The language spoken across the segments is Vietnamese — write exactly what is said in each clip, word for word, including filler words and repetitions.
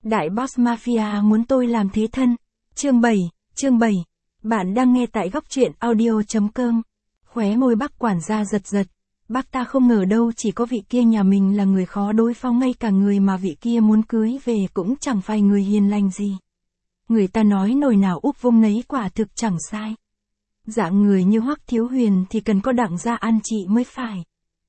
Đại boss mafia muốn tôi làm thế thân. Chương bảy, chương bảy. Bạn đang nghe tại góc truyện audio.com. Khóe môi bác quản gia giật giật. Bác ta không ngờ đâu chỉ có vị kia nhà mình là người khó đối phó, ngay cả người mà vị kia muốn cưới về cũng chẳng phải người hiền lành gì. Người ta nói nồi nào úp vung nấy, quả thực chẳng sai. Dạng người như Hoắc Thiếu Huyền thì cần có Đặng Gia An trị mới phải.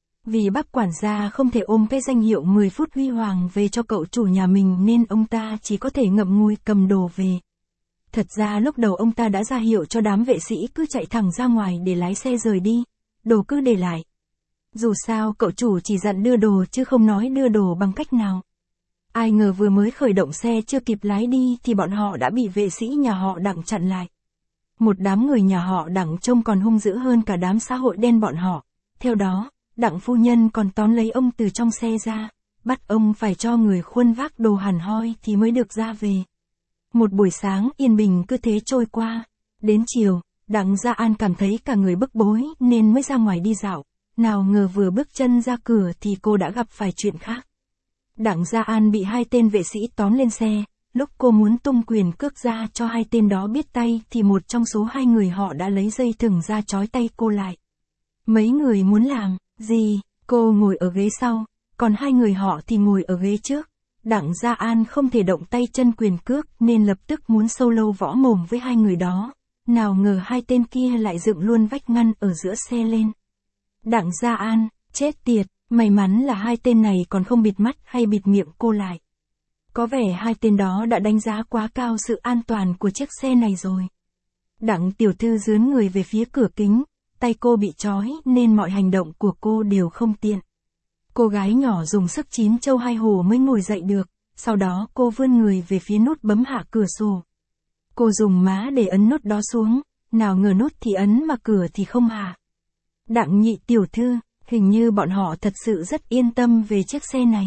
Vì bác quản gia không thể ôm cái danh hiệu mười phút huy hoàng về cho cậu chủ nhà mình nên ông ta chỉ có thể ngậm ngùi cầm đồ về. Thật ra lúc đầu ông ta đã ra hiệu cho đám vệ sĩ cứ chạy thẳng ra ngoài để lái xe rời đi, đồ cứ để lại. Dù sao cậu chủ chỉ dặn đưa đồ chứ không nói đưa đồ bằng cách nào. Ai ngờ vừa mới khởi động xe chưa kịp lái đi thì bọn họ đã bị vệ sĩ nhà họ Đặng chặn lại. Một đám người nhà họ Đặng trông còn hung dữ hơn cả đám xã hội đen bọn họ. Theo đó, Đặng phu nhân còn tóm lấy ông từ trong xe ra, bắt ông phải cho người khuân vác đồ hẳn hoi thì mới được ra về. Một buổi sáng yên bình cứ thế trôi qua. Đến chiều, Đặng Gia An cảm thấy cả người bức bối nên mới ra ngoài đi dạo. Nào ngờ vừa bước chân ra cửa thì cô đã gặp phải chuyện khác. Đặng Gia An bị hai tên vệ sĩ tóm lên xe. Lúc cô muốn tung quyền cước ra cho hai tên đó biết tay thì một trong số hai người họ đã lấy dây thừng ra trói tay cô lại. Mấy người muốn làm gì? Cô ngồi ở ghế sau, còn hai người họ thì ngồi ở ghế trước. Đặng Gia An không thể động tay chân quyền cước nên lập tức muốn solo võ mồm với hai người đó. Nào ngờ hai tên kia lại dựng luôn vách ngăn ở giữa xe lên. Đặng Gia An, chết tiệt, may mắn là hai tên này còn không bịt mắt hay bịt miệng cô lại. Có vẻ hai tên đó đã đánh giá quá cao sự an toàn của chiếc xe này rồi. Đặng tiểu thư dướn người về phía cửa kính, tay cô bị trói nên mọi hành động của cô đều không tiện. Cô gái nhỏ dùng sức chín châu hai hổ mới ngồi dậy được, sau đó cô vươn người về phía nút bấm hạ cửa sổ. Cô dùng má để ấn nút đó xuống, nào ngờ nút thì ấn mà cửa thì không hạ. Đặng nhị tiểu thư, hình như bọn họ thật sự rất yên tâm về chiếc xe này.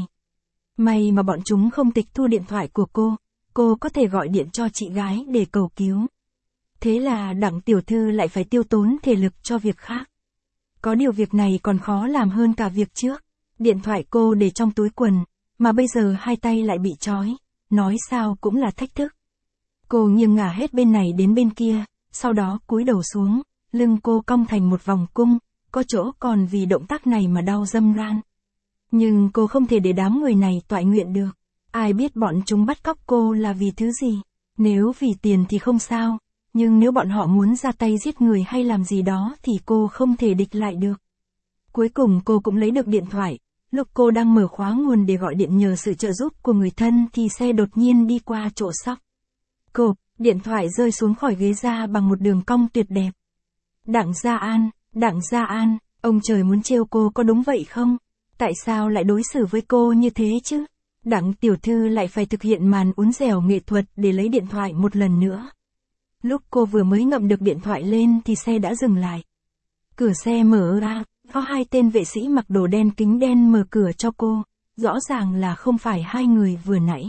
May mà bọn chúng không tịch thu điện thoại của cô, cô có thể gọi điện cho chị gái để cầu cứu. Thế là Đặng tiểu thư lại phải tiêu tốn thể lực cho việc khác. Có điều việc này còn khó làm hơn cả việc trước. Điện thoại cô để trong túi quần, mà bây giờ hai tay lại bị trói, nói sao cũng là thách thức. Cô nghiêng ngả hết bên này đến bên kia, sau đó cúi đầu xuống, lưng cô cong thành một vòng cung, có chỗ còn vì động tác này mà đau râm ran. Nhưng cô không thể để đám người này toại nguyện được. Ai biết bọn chúng bắt cóc cô là vì thứ gì? Nếu vì tiền thì không sao, nhưng nếu bọn họ muốn ra tay giết người hay làm gì đó thì cô không thể địch lại được. Cuối cùng cô cũng lấy được điện thoại. Lúc cô đang mở khóa nguồn để gọi điện nhờ sự trợ giúp của người thân thì xe đột nhiên đi qua chỗ sóc. Cộp, điện thoại rơi xuống khỏi ghế ra bằng một đường cong tuyệt đẹp. Đặng Gia An, Đặng Gia An, ông trời muốn trêu cô có đúng vậy không? Tại sao lại đối xử với cô như thế chứ? Đặng tiểu thư lại phải thực hiện màn uốn dẻo nghệ thuật để lấy điện thoại một lần nữa. Lúc cô vừa mới ngậm được điện thoại lên thì xe đã dừng lại. Cửa xe mở ra, có hai tên vệ sĩ mặc đồ đen kính đen mở cửa cho cô, rõ ràng là không phải hai người vừa nãy.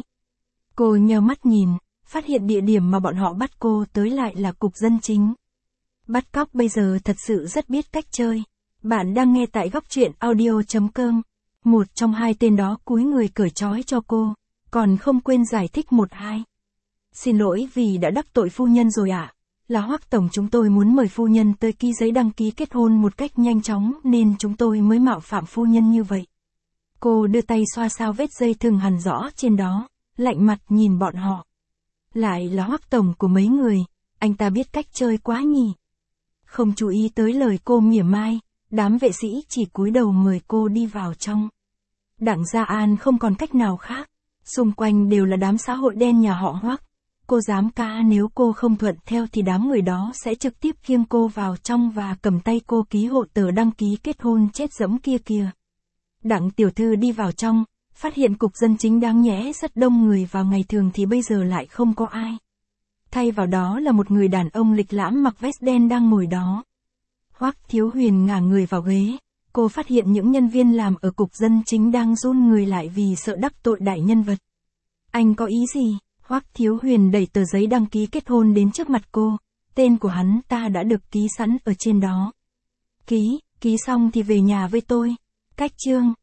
Cô nheo mắt nhìn, phát hiện địa điểm mà bọn họ bắt cô tới lại là cục dân chính. Bắt cóc bây giờ thật sự rất biết cách chơi. Bạn đang nghe tại góc truyện audio.com. Một trong hai tên đó cúi người cởi trói cho cô, còn không quên giải thích một hai. Xin lỗi vì đã đắc tội phu nhân rồi ạ. À. Là Hoắc tổng chúng tôi muốn mời phu nhân tới ký giấy đăng ký kết hôn một cách nhanh chóng nên chúng tôi mới mạo phạm phu nhân như vậy. Cô đưa tay xoa xao vết dây thừng hằn rõ trên đó, lạnh mặt nhìn bọn họ. Lại là Hoắc tổng của mấy người, anh ta biết cách chơi quá nhỉ. Không chú ý tới lời cô mỉa mai, đám vệ sĩ chỉ cúi đầu mời cô đi vào trong. Đặng Gia An không còn cách nào khác, xung quanh đều là đám xã hội đen nhà họ Hoắc. Cô dám cá nếu cô không thuận theo thì đám người đó sẽ trực tiếp khiêng cô vào trong và cầm tay cô ký hộ tờ đăng ký kết hôn chết dẫm kia kìa. Đặng tiểu thư đi vào trong, phát hiện cục dân chính đáng nhẽ rất đông người vào ngày thường thì bây giờ lại không có ai. Thay vào đó là một người đàn ông lịch lãm mặc vest đen đang ngồi đó. Hoắc Thiếu Huyền ngả người vào ghế, cô phát hiện những nhân viên làm ở cục dân chính đang run người lại vì sợ đắc tội đại nhân vật. Anh có ý gì? Hoắc Thiếu Huyền đẩy tờ giấy đăng ký kết hôn đến trước mặt cô, tên của hắn ta đã được ký sẵn ở trên đó. Ký, ký xong thì về nhà với tôi. Cách chương.